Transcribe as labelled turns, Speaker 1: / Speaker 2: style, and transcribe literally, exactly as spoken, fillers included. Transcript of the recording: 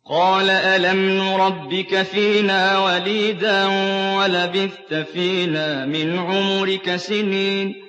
Speaker 1: قَالَ أَلَمْ نُرَبِّكَ فِينَا وَلِيدًا وَلَبِثْتَ فِينَا مِنْ عُمُرِكَ سِنِينَ